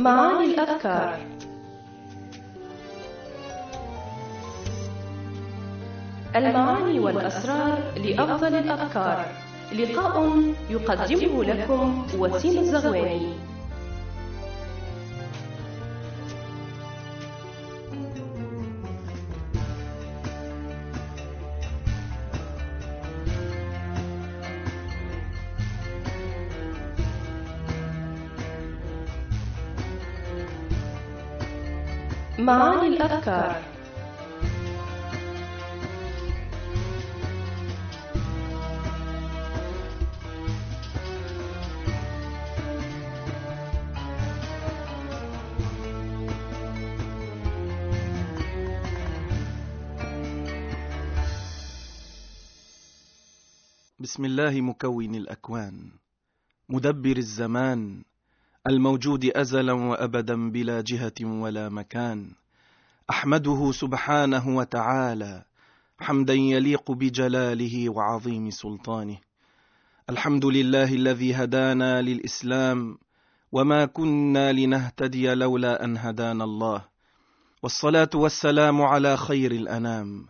معاني الأذكار. المعاني والأسرار لأفضل الأذكار. لقاء يقدمه لكم وسيم الزغواني. معاني الأذكار. بسم الله مكون الأكوان، مدبر الزمان، الموجود أزلا وأبدا بلا جهة ولا مكان. أحمده سبحانه وتعالى حمدا يليق بجلاله وعظيم سلطانه. الحمد لله الذي هدانا للإسلام وما كنا لنهتدي لولا أن هدانا الله، والصلاة والسلام على خير الأنام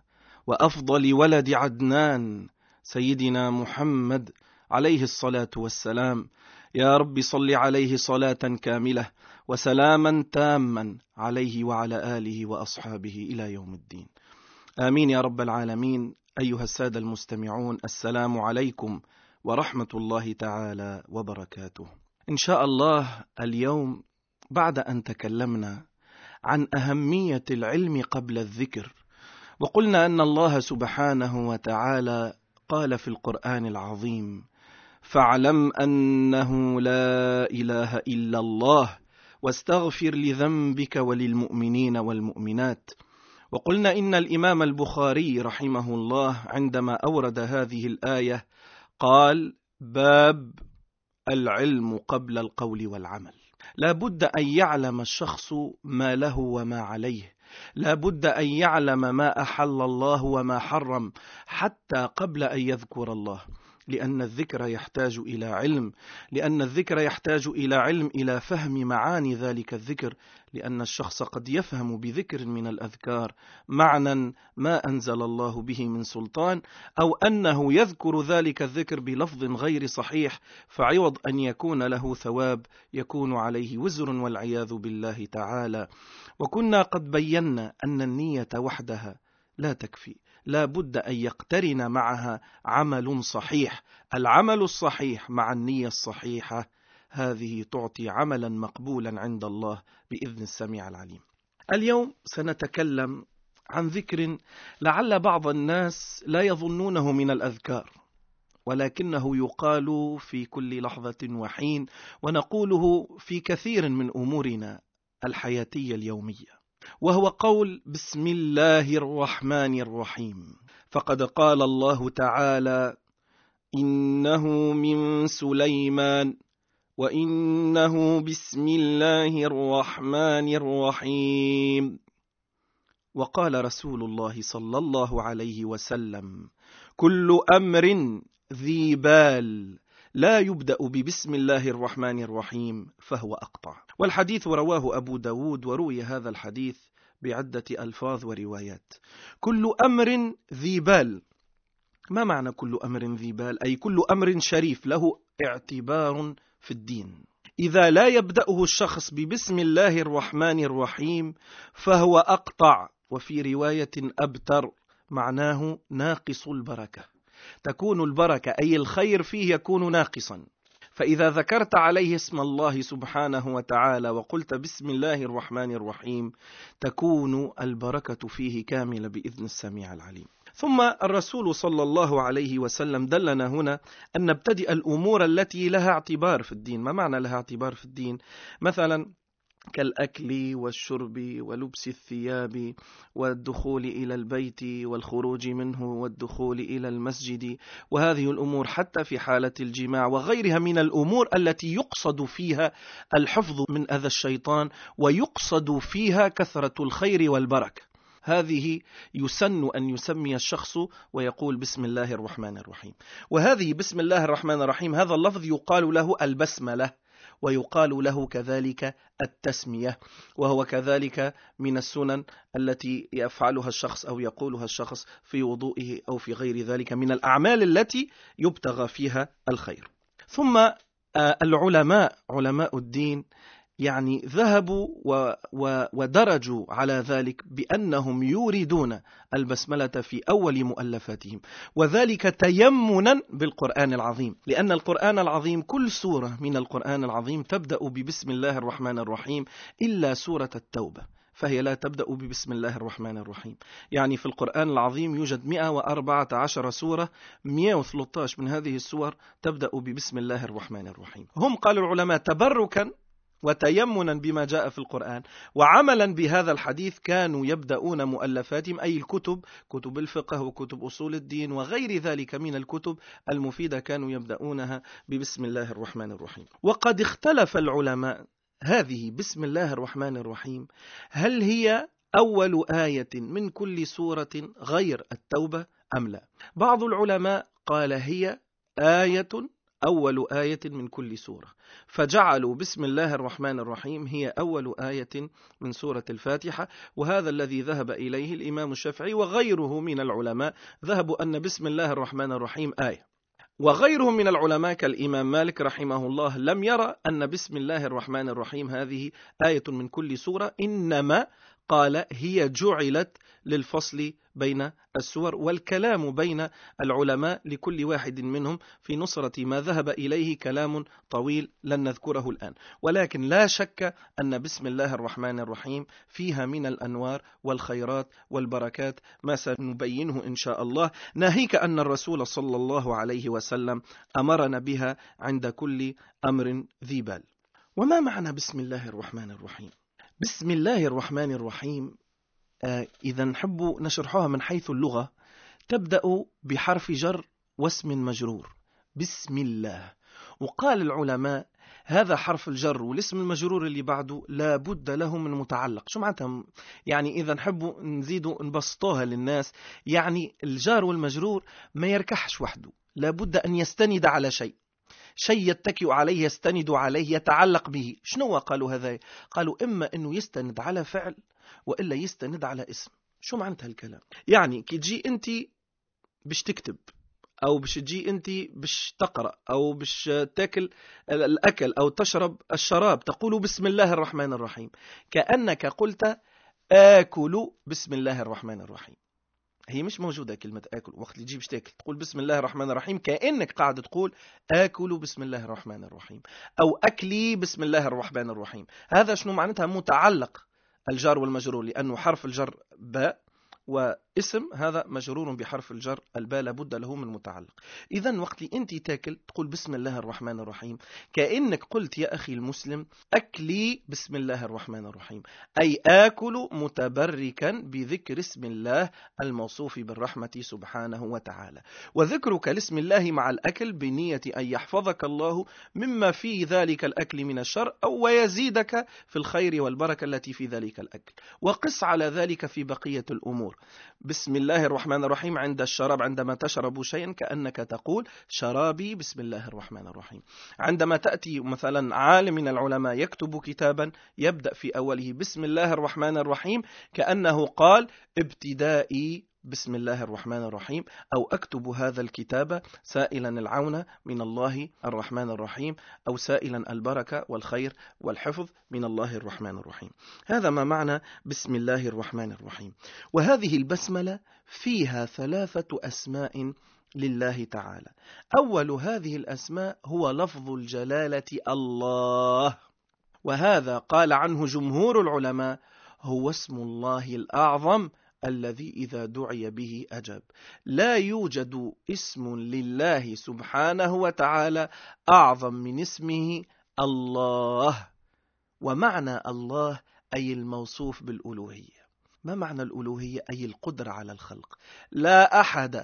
وأفضل ولد عدنان سيدنا محمد عليه الصلاة والسلام. يا رب صل عليه صلاة كاملة وسلاما تاما عليه وعلى آله وأصحابه إلى يوم الدين، آمين يا رب العالمين. أيها السادة المستمعون، السلام عليكم ورحمة الله تعالى وبركاته. إن شاء الله اليوم بعد أن تكلمنا عن أهمية العلم قبل الذكر، وقلنا أن الله سبحانه وتعالى قال في القرآن العظيم: فاعلم أنه لا إله إلا الله واستغفر لذنبك وللمؤمنين والمؤمنات. وقلنا إن الإمام البخاري رحمه الله عندما أورد هذه الآية قال: باب العلم قبل القول والعمل. لا بد أن يعلم الشخص ما له وما عليه، لا بد أن يعلم ما أحل الله وما حرم حتى قبل أن يذكر الله، لأن الذكر يحتاج إلى علم، لأن الذكر يحتاج إلى علم، إلى فهم معاني ذلك الذكر، لأن الشخص قد يفهم بذكر من الأذكار معنى ما أنزل الله به من سلطان، أو أنه يذكر ذلك الذكر بلفظ غير صحيح، فعوض أن يكون له ثواب يكون عليه وزر والعياذ بالله تعالى. وكنا قد بينا أن النية وحدها لا تكفي، لا بد أن يقترن معها عمل صحيح. العمل الصحيح مع النية الصحيحة هذه تعطي عملا مقبولا عند الله بإذن السميع العليم. اليوم سنتكلم عن ذكر لعل بعض الناس لا يظنونه من الأذكار، ولكنه يقال في كل لحظة وحين، ونقوله في كثير من أمورنا الحياتية اليومية، وهو قول بسم الله الرحمن الرحيم. فقد قال الله تعالى: إنه من سليمان وإنه بسم الله الرحمن الرحيم. وقال رسول الله صلى الله عليه وسلم: كل أمر ذي بال لا يبدأ ببسم الله الرحمن الرحيم فهو أقطع. والحديث رواه أبو داود، وروي هذا الحديث بعدة ألفاظ وروايات. كل أمر ذي بال، ما معنى كل أمر ذي بال؟ أي كل أمر شريف له اعتبار في الدين، إذا لا يبدأه الشخص ببسم الله الرحمن الرحيم فهو أقطع، وفي رواية أبتر، معناه ناقص البركة. تكون البركة أي الخير فيه يكون ناقصا. فإذا ذكرت عليه اسم الله سبحانه وتعالى وقلت بسم الله الرحمن الرحيم تكون البركة فيه كاملة بإذن السميع العليم. ثم الرسول صلى الله عليه وسلم دلنا هنا أن نبتدئ الأمور التي لها اعتبار في الدين. ما معنى لها اعتبار في الدين؟ مثلا كالأكل والشرب ولبس الثياب والدخول إلى البيت والخروج منه والدخول إلى المسجد، وهذه الأمور حتى في حالة الجماع وغيرها من الأمور التي يقصد فيها الحفظ من أذى الشيطان ويقصد فيها كثرة الخير والبركة. هذه يسن أن يسمي الشخص ويقول بسم الله الرحمن الرحيم. وهذه بسم الله الرحمن الرحيم هذا اللفظ يقال له البسملة، ويقال له كذلك التسمية، وهو كذلك من السنن التي يفعلها الشخص أو يقولها الشخص في وضوئه أو في غير ذلك من الأعمال التي يبتغى فيها الخير. ثم العلماء علماء الدين يعني ذهبوا ودرجوا على ذلك بأنهم يوردون البسملة في أول مؤلفاتهم، وذلك تيمنا بالقرآن العظيم، لأن القرآن العظيم كل سورة من القرآن العظيم تبدأ ببسم الله الرحمن الرحيم إلا سورة التوبة، فهي لا تبدأ ببسم الله الرحمن الرحيم. يعني في القرآن العظيم يوجد 114 سورة، 113 من هذه السور تبدأ ببسم الله الرحمن الرحيم. هم قالوا العلماء تبركا وتيمنا بما جاء في القرآن وعملا بهذا الحديث كانوا يبدأون مؤلفاتهم، أي الكتب، كتب الفقه وكتب أصول الدين وغير ذلك من الكتب المفيدة، كانوا يبدأونها ببسم الله الرحمن الرحيم. وقد اختلف العلماء هذه بسم الله الرحمن الرحيم هل هي أول آية من كل سورة غير التوبة أم لا؟ بعض العلماء قال هي أول آية من كل سورة، فجعلوا بسم الله الرحمن الرحيم هي أول آية من سورة الفاتحة، وهذا الذي ذهب إليه الإمام الشافعي وغيره من العلماء، ذهبوا أن بسم الله الرحمن الرحيم آية. وغيرهم من العلماء كالإمام مالك رحمه الله لم يرى أن بسم الله الرحمن الرحيم هذه آية من كل سورة، إنما قال هي جعلت للفصل بين السور، والكلام بين العلماء لكل واحد منهم في نصرة ما ذهب إليه كلام طويل لن نذكره الآن. ولكن لا شك أن بسم الله الرحمن الرحيم فيها من الأنوار والخيرات والبركات ما سنبينه إن شاء الله، ناهيك أن الرسول صلى الله عليه وسلم أمرنا بها عند كل أمر ذي بال. وما معنى بسم الله الرحمن الرحيم؟ بسم الله الرحمن الرحيم إذا نحب نشرحها من حيث اللغة تبدأ بحرف جر واسم مجرور، بسم الله. وقال العلماء هذا حرف الجر والاسم المجرور اللي بعده لا بد له من متعلق. شو معناتها؟ يعني إذا نحب نزيدوا نبسطوها للناس، يعني الجار والمجرور ما يركحش وحده، لا بد أن يستند على شيء يتكئ عليه، يستند عليه، يتعلق به. شنو قالوا هذا؟ قالوا إما أنه يستند على فعل وإلا يستند على اسم. شو معناتها الكلام؟ يعني كي تجي أنت باش تكتب أو باش تجي أنت باش تقرأ أو باش تاكل الأكل أو تشرب الشراب تقول بسم الله الرحمن الرحيم، كأنك قلت آكل بسم الله الرحمن الرحيم. هي مش موجودة كلمة آكل، وقت اللي تجي باش تاكل تقول بسم الله الرحمن الرحيم كأنك قاعد تقول آكل بسم الله الرحمن الرحيم أو أكلي بسم الله الرحمن الرحيم. هذا شنو معناتها؟ متعلق الجار والمجرور، لأنه حرف الجر باء واسم هذا مجرور بحرف الجر الباء لابد له من متعلق. إذن وقت أنت تاكل تقول بسم الله الرحمن الرحيم كأنك قلت يا أخي المسلم أكلي بسم الله الرحمن الرحيم، أي آكل متبركا بذكر اسم الله الموصوف بالرحمة سبحانه وتعالى. وذكرك لاسم الله مع الأكل بنية أن يحفظك الله مما في ذلك الأكل من الشر أو ويزيدك في الخير والبركة التي في ذلك الأكل. وقس على ذلك في بقية الأمور. بسم الله الرحمن الرحيم عند الشراب، عندما تشرب شيئا كأنك تقول شرابي بسم الله الرحمن الرحيم. عندما تأتي مثلا عالم من العلماء يكتب كتابا يبدأ في أوله بسم الله الرحمن الرحيم كأنه قال ابتدائي بسم الله الرحمن الرحيم، أو أكتب هذا الكتاب سائلا العون من الله الرحمن الرحيم، أو سائلا البركة والخير والحفظ من الله الرحمن الرحيم. هذا ما معنى بسم الله الرحمن الرحيم. وهذه البسملة فيها 3 أسماء لله تعالى. أول هذه الأسماء هو لفظ الجلالة الله، وهذا قال عنه جمهور العلماء هو اسم الله الأعظم الذي إذا دعي به أجاب. لا يوجد اسم لله سبحانه وتعالى أعظم من اسمه الله. ومعنى الله أي الموصوف بالألوهية. ما معنى الألوهية؟ أي القدرة على الخلق. لا أحد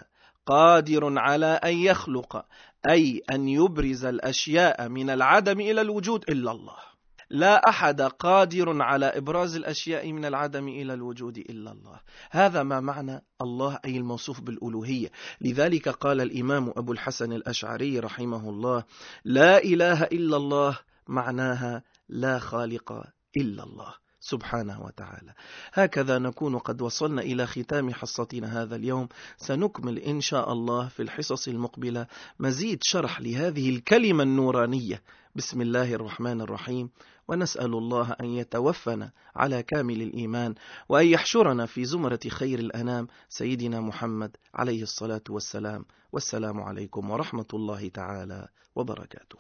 قادر على أن يخلق، أي أن يبرز الأشياء من العدم إلى الوجود إلا الله. لا أحد قادر على إبراز الأشياء من العدم إلى الوجود إلا الله. هذا ما معنى الله أي الموصوف بالألوهية. لذلك قال الإمام أبو الحسن الأشعري رحمه الله لا إله إلا الله معناها لا خالق إلا الله سبحانه وتعالى. هكذا نكون قد وصلنا إلى ختام حصتنا هذا اليوم. سنكمل إن شاء الله في الحصص المقبلة مزيد شرح لهذه الكلمة النورانية. بسم الله الرحمن الرحيم، ونسأل الله أن يتوفنا على كامل الإيمان، وأن يحشرنا في زمرة خير الأنام سيدنا محمد عليه الصلاة والسلام. والسلام عليكم ورحمة الله تعالى وبركاته.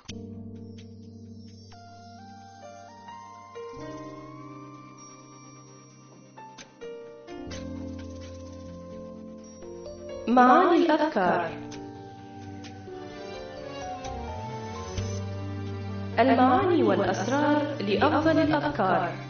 معاني الأذكار. المعاني والأسرار لأفضل الأذكار.